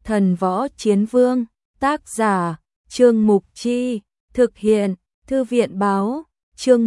Thần Võ Chiến Vương, tác giả, Trương Mục Chi, thực hiện, Thư viện Báo, chương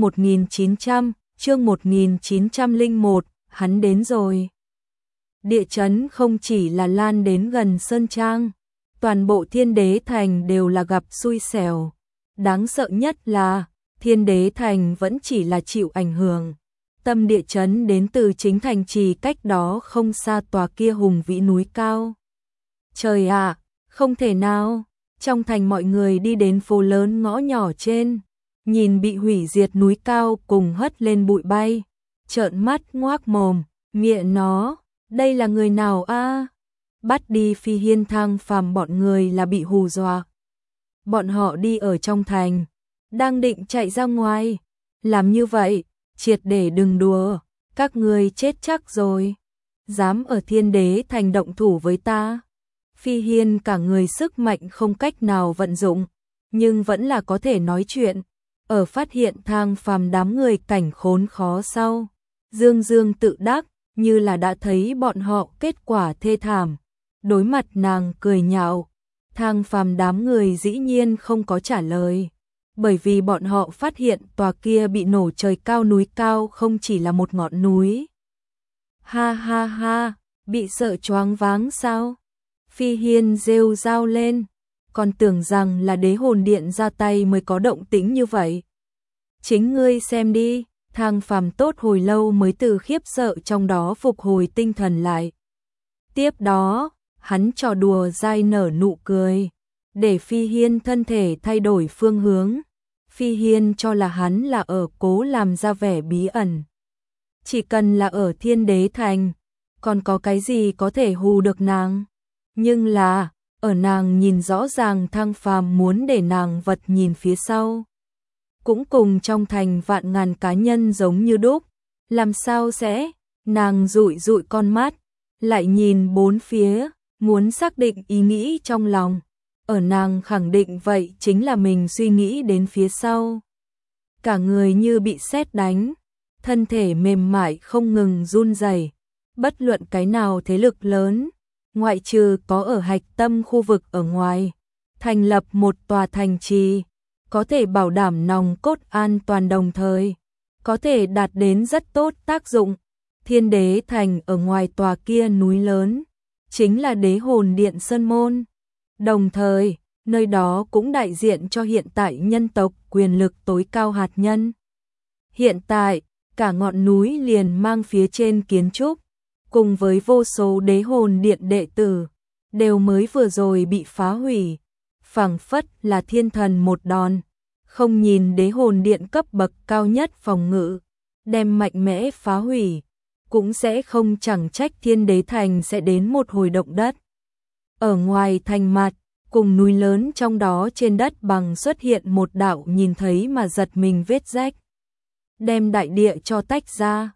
1901, hắn đến rồi. Địa chấn không chỉ là lan đến gần Sơn Trang, toàn bộ Thiên Đế Thành đều là gặp xui xẻo. Đáng sợ nhất là, Thiên Đế Thành vẫn chỉ là chịu ảnh hưởng. Tâm địa chấn đến từ chính thành trì cách đó không xa tòa kia hùng vĩ núi cao. Trời ạ, không thể nào, trong thành mọi người đi đến phố lớn ngõ nhỏ trên, nhìn bị hủy diệt núi cao cùng hất lên bụi bay, trợn mắt ngoác mồm, miệng nó, đây là người nào a? Bắt đi Phi Hiên Thang Phàm bọn người là bị hù dọa. Bọn họ đi ở trong thành, đang định chạy ra ngoài, làm như vậy, triệt để đừng đùa, các người chết chắc rồi. Dám ở Thiên Đế Thành động thủ với ta. Phi Hiên cả người sức mạnh không cách nào vận dụng, nhưng vẫn là có thể nói chuyện. Ở phát hiện Thang Phàm đám người cảnh khốn khó sau, dương dương tự đắc, như là đã thấy bọn họ kết quả thê thảm. Đối mặt nàng cười nhạo, Thang Phàm đám người dĩ nhiên không có trả lời, bởi vì bọn họ phát hiện tòa kia bị nổ trời cao núi cao không chỉ là một ngọn núi. Ha ha ha, bị sợ choáng váng sao? Phi Hiên rêu rao lên, còn tưởng rằng là đế hồn điện ra tay mới có động tĩnh như vậy. Chính ngươi xem đi, Thang Phàm tốt hồi lâu mới từ khiếp sợ trong đó phục hồi tinh thần lại. Tiếp đó, hắn trò đùa dai nở nụ cười, để Phi Hiên thân thể thay đổi phương hướng. Phi Hiên cho là hắn là ở cố làm ra vẻ bí ẩn. Chỉ cần là ở Thiên Đế Thành, còn có cái gì có thể hù được nàng. Nhưng là, ở nàng nhìn rõ ràng Thang Phàm muốn để nàng vật nhìn phía sau. Cũng cùng trong thành vạn ngàn cá nhân giống như đúc. Làm sao sẽ? Nàng dụi dụi con mắt, lại nhìn bốn phía, muốn xác định ý nghĩ trong lòng. Ở nàng khẳng định vậy chính là mình suy nghĩ đến phía sau. Cả người như bị sét đánh, thân thể mềm mại không ngừng run rẩy. Bất luận cái nào thế lực lớn, ngoại trừ có ở hạch tâm khu vực ở ngoài, thành lập một tòa thành trì, có thể bảo đảm nòng cốt an toàn đồng thời, có thể đạt đến rất tốt tác dụng. Thiên Đế Thành ở ngoài tòa kia núi lớn, chính là đế hồn điện Sơn Môn. Đồng thời, nơi đó cũng đại diện cho hiện tại nhân tộc quyền lực tối cao hạt nhân. Hiện tại, cả ngọn núi liền mang phía trên kiến trúc, cùng với vô số đế hồn điện đệ tử, đều mới vừa rồi bị phá hủy, phảng phất là thiên thần một đòn, không nhìn đế hồn điện cấp bậc cao nhất phòng ngự, đem mạnh mẽ phá hủy, cũng sẽ không chẳng trách Thiên Đế Thành sẽ đến một hồi động đất. Ở ngoài thành mặt, cùng núi lớn trong đó trên đất bằng xuất hiện một đạo nhìn thấy mà giật mình vết rách. Đem đại địa cho tách ra,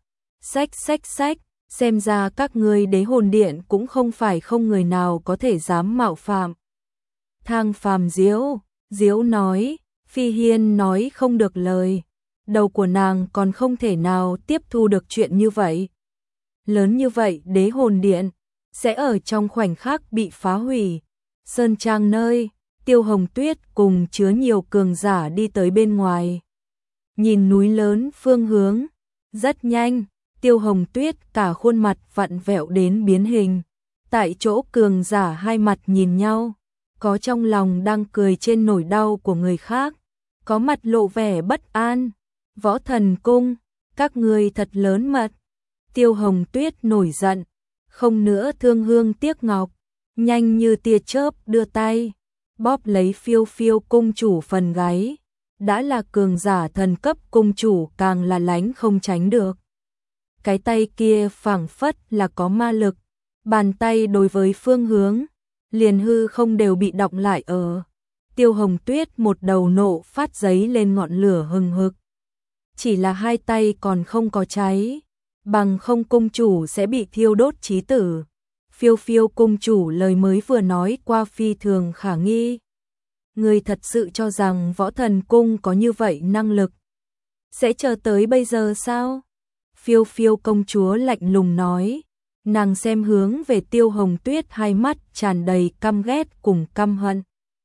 xách, xem ra các ngươi đế hồn điện cũng không phải không người nào có thể dám mạo phạm. Thang Phàm diếu nói, Phi Hiên nói không được lời, đầu của nàng còn không thể nào tiếp thu được chuyện như vậy. Lớn như vậy đế hồn điện, sẽ ở trong khoảnh khắc bị phá hủy. Sơn Trang nơi, Tiêu Hồng Tuyết cùng chứa nhiều cường giả đi tới bên ngoài. Nhìn núi lớn phương hướng, rất nhanh, Tiêu Hồng Tuyết cả khuôn mặt vặn vẹo đến biến hình. Tại chỗ cường giả hai mặt nhìn nhau, có trong lòng đang cười trên nỗi đau của người khác, có mặt lộ vẻ bất an. Võ Thần Cung, các ngươi thật lớn mật. Tiêu Hồng Tuyết nổi giận, không nữa thương hương tiếc ngọc, nhanh như tia chớp đưa tay, bóp lấy Phiêu Phiêu cung chủ phần gáy. Đã là cường giả thần cấp cung chủ càng là lánh không tránh được. Cái tay kia phảng phất là có ma lực, bàn tay đối với phương hướng, liền hư không đều bị đọng lại ở. Tiêu Hồng Tuyết một đầu nộ phát giấy lên ngọn lửa hừng hực. Chỉ là hai tay còn không có cháy, bằng không cung chủ sẽ bị thiêu đốt chí tử. Phiêu Phiêu cung chủ lời mới vừa nói qua phi thường khả nghi. Người thật sự cho rằng Võ Thần Cung có như vậy năng lực, sẽ chờ tới bây giờ sao? Phiêu Phiêu công chúa lạnh lùng nói, Nàng xem hướng về Tiêu Hồng Tuyết, hai mắt tràn đầy căm ghét cùng căm hận.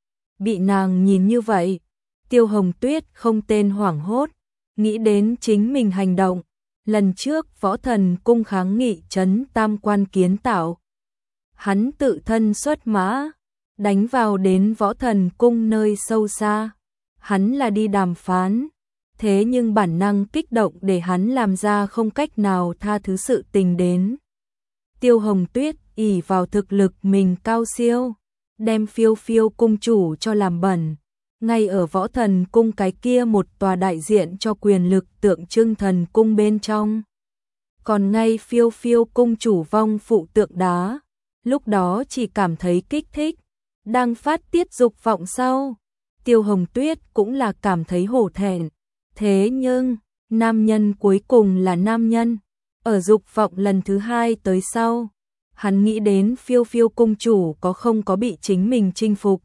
Bị nàng nhìn như vậy, Tiêu Hồng Tuyết không tên hoảng hốt, nghĩ đến chính mình hành động. Lần trước Võ Thần Cung kháng nghị trấn Tam Quan kiến tạo, hắn tự thân xuất mã, đánh vào đến Võ Thần Cung nơi sâu xa. Hắn là đi đàm phán, thế nhưng bản năng kích động để hắn làm ra không cách nào tha thứ sự tình đến. Tiêu Hồng Tuyết ỷ vào thực lực mình cao siêu, đem Phiêu Phiêu cung chủ cho làm bẩn. Ngay ở Võ Thần Cung cái kia một tòa đại diện cho quyền lực tượng trưng thần cung bên trong. Còn ngay Phiêu Phiêu cung chủ vong phụ tượng đá, lúc đó chỉ cảm thấy kích thích, đang phát tiết dục vọng sau. Tiêu Hồng Tuyết cũng là cảm thấy hổ thẹn. Thế nhưng, nam nhân cuối cùng là nam nhân. Ở dục vọng lần thứ hai tới sau, hắn nghĩ đến Phiêu Phiêu cung chủ không có bị chính mình chinh phục.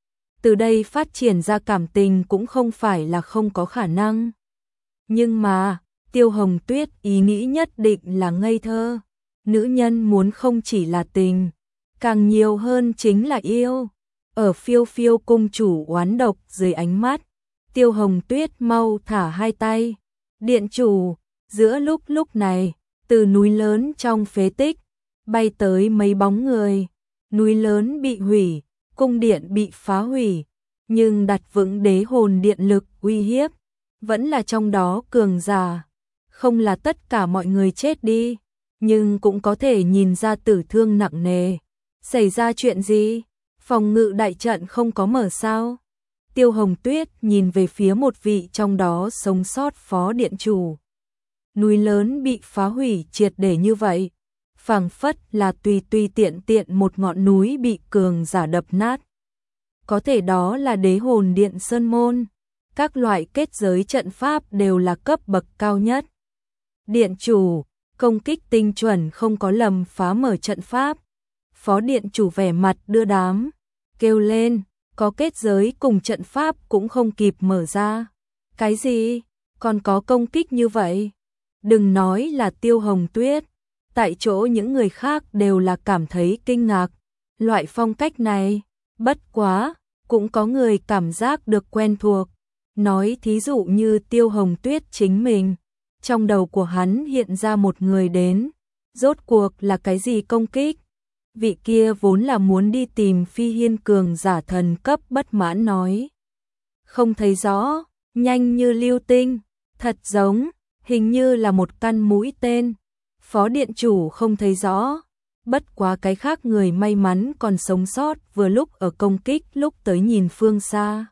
Từ đây phát triển ra cảm tình cũng không phải là không có khả năng. Nhưng mà, Tiêu Hồng Tuyết ý nghĩ nhất định là ngây thơ. Nữ nhân muốn không chỉ là tình, càng nhiều hơn chính là yêu. Ở Phiêu Phiêu cung chủ oán độc dưới ánh mắt, Tiêu Hồng Tuyết mau thả hai tay. Điện chủ, giữa lúc này, từ núi lớn trong phế tích, bay tới mấy bóng người. Núi lớn bị hủy, cung điện bị phá hủy, nhưng đặt vững đế hồn điện lực uy hiếp, vẫn là trong đó cường giả. Không là tất cả mọi người chết đi, nhưng cũng có thể nhìn ra tử thương nặng nề. Xảy ra chuyện gì? Phòng ngự đại trận không có mở sao? Tiêu Hồng Tuyết nhìn về phía một vị trong đó sống sót phó điện chủ. Núi lớn bị phá hủy triệt để như vậy, phảng phất là tùy tiện một ngọn núi bị cường giả đập nát. Có thể đó là đế hồn điện sơn môn, các loại kết giới trận pháp đều là cấp bậc cao nhất. Điện chủ, công kích tinh chuẩn không có lầm phá mở trận pháp. Phó điện chủ vẻ mặt đưa đám, kêu lên, có kết giới cùng trận pháp cũng không kịp mở ra. Cái gì? Còn có công kích như vậy? Đừng nói là Tiêu Hồng Tuyết, tại chỗ những người khác đều là cảm thấy kinh ngạc. Loại phong cách này, bất quá, cũng có người cảm giác được quen thuộc. Nói thí dụ như Tiêu Hồng Tuyết chính mình, trong đầu của hắn hiện ra một người đến, rốt cuộc là cái gì công kích? Vị kia vốn là muốn đi tìm Phi Hiên cường giả thần cấp bất mãn nói. Không thấy rõ, nhanh như lưu tinh, thật giống, hình như là một căn mũi tên. Phó điện chủ không thấy rõ, bất quá cái khác người may mắn còn sống sót vừa lúc ở công kích lúc tới nhìn phương xa.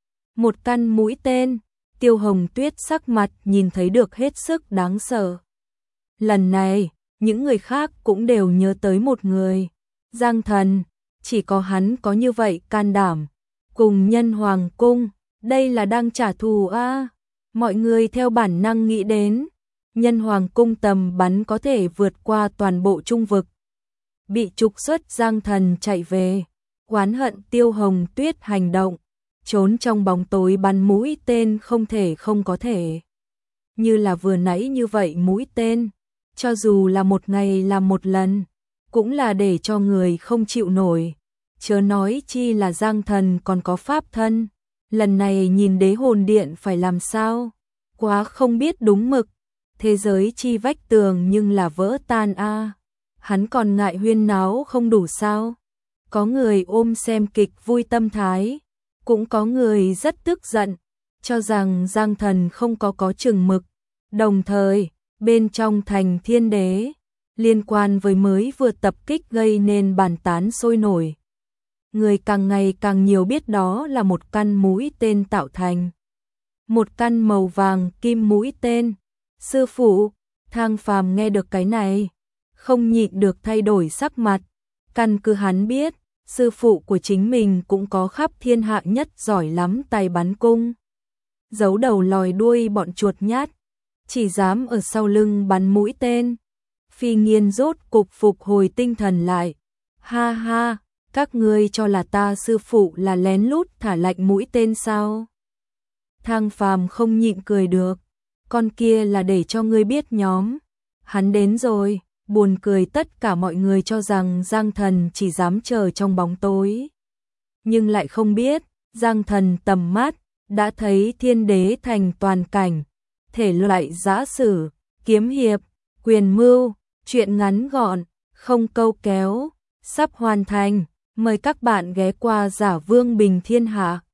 Một căn mũi tên, Tiêu Hồng Tuyết sắc mặt nhìn thấy được hết sức đáng sợ. Lần này, những người khác cũng đều nhớ tới một người. Giang Thần, chỉ có hắn có như vậy can đảm. Cùng Nhân Hoàng Cung, đây là đang trả thù a. Mọi người theo bản năng nghĩ đến. Nhân Hoàng Cung tầm bắn có thể vượt qua toàn bộ trung vực. Bị trục xuất Giang Thần chạy về, oán hận Tiêu Hồng Tuyết hành động, trốn trong bóng tối bắn mũi tên không thể không có thể. Như là vừa nãy như vậy mũi tên, cho dù là một ngày làm một lần, cũng là để cho người không chịu nổi. Chớ nói chi là Giang Thần còn có pháp thân, lần này nhìn đế hồn điện phải làm sao? Quá không biết đúng mực, thế giới chi vách tường nhưng là vỡ tan a. Hắn còn ngại huyên náo không đủ sao? Có người ôm xem kịch vui tâm thái, cũng có người rất tức giận, cho rằng Giang Thần không có chừng mực. Đồng thời, bên trong thành Thiên Đế, liên quan với mới vừa tập kích gây nên bàn tán sôi nổi. Người càng ngày càng nhiều biết đó là một căn mũi tên tạo thành. Một căn màu vàng kim mũi tên. Sư phụ, Thang Phàm nghe được cái này, không nhịn được thay đổi sắc mặt. Căn cứ hắn biết, sư phụ của chính mình cũng có khắp thiên hạ nhất giỏi lắm tay bắn cung. Giấu đầu lòi đuôi bọn chuột nhát, chỉ dám ở sau lưng bắn mũi tên. Phi Nghiên rốt cục phục hồi tinh thần lại. Ha ha, các ngươi cho là ta sư phụ là lén lút thả lạnh mũi tên sao? Thang Phàm không nhịn cười được. Con kia là để cho ngươi biết nhóm. Hắn đến rồi, Buồn cười tất cả mọi người cho rằng Giang Thần chỉ dám chờ trong bóng tối. Nhưng lại không biết, Giang Thần tầm mắt, đã thấy Thiên Đế Thành toàn cảnh, thể loại giã sử, kiếm hiệp, quyền mưu, truyện ngắn gọn, không câu kéo, sắp hoàn thành. Mời các bạn ghé qua Giả Vương Bình Thiên Hạ.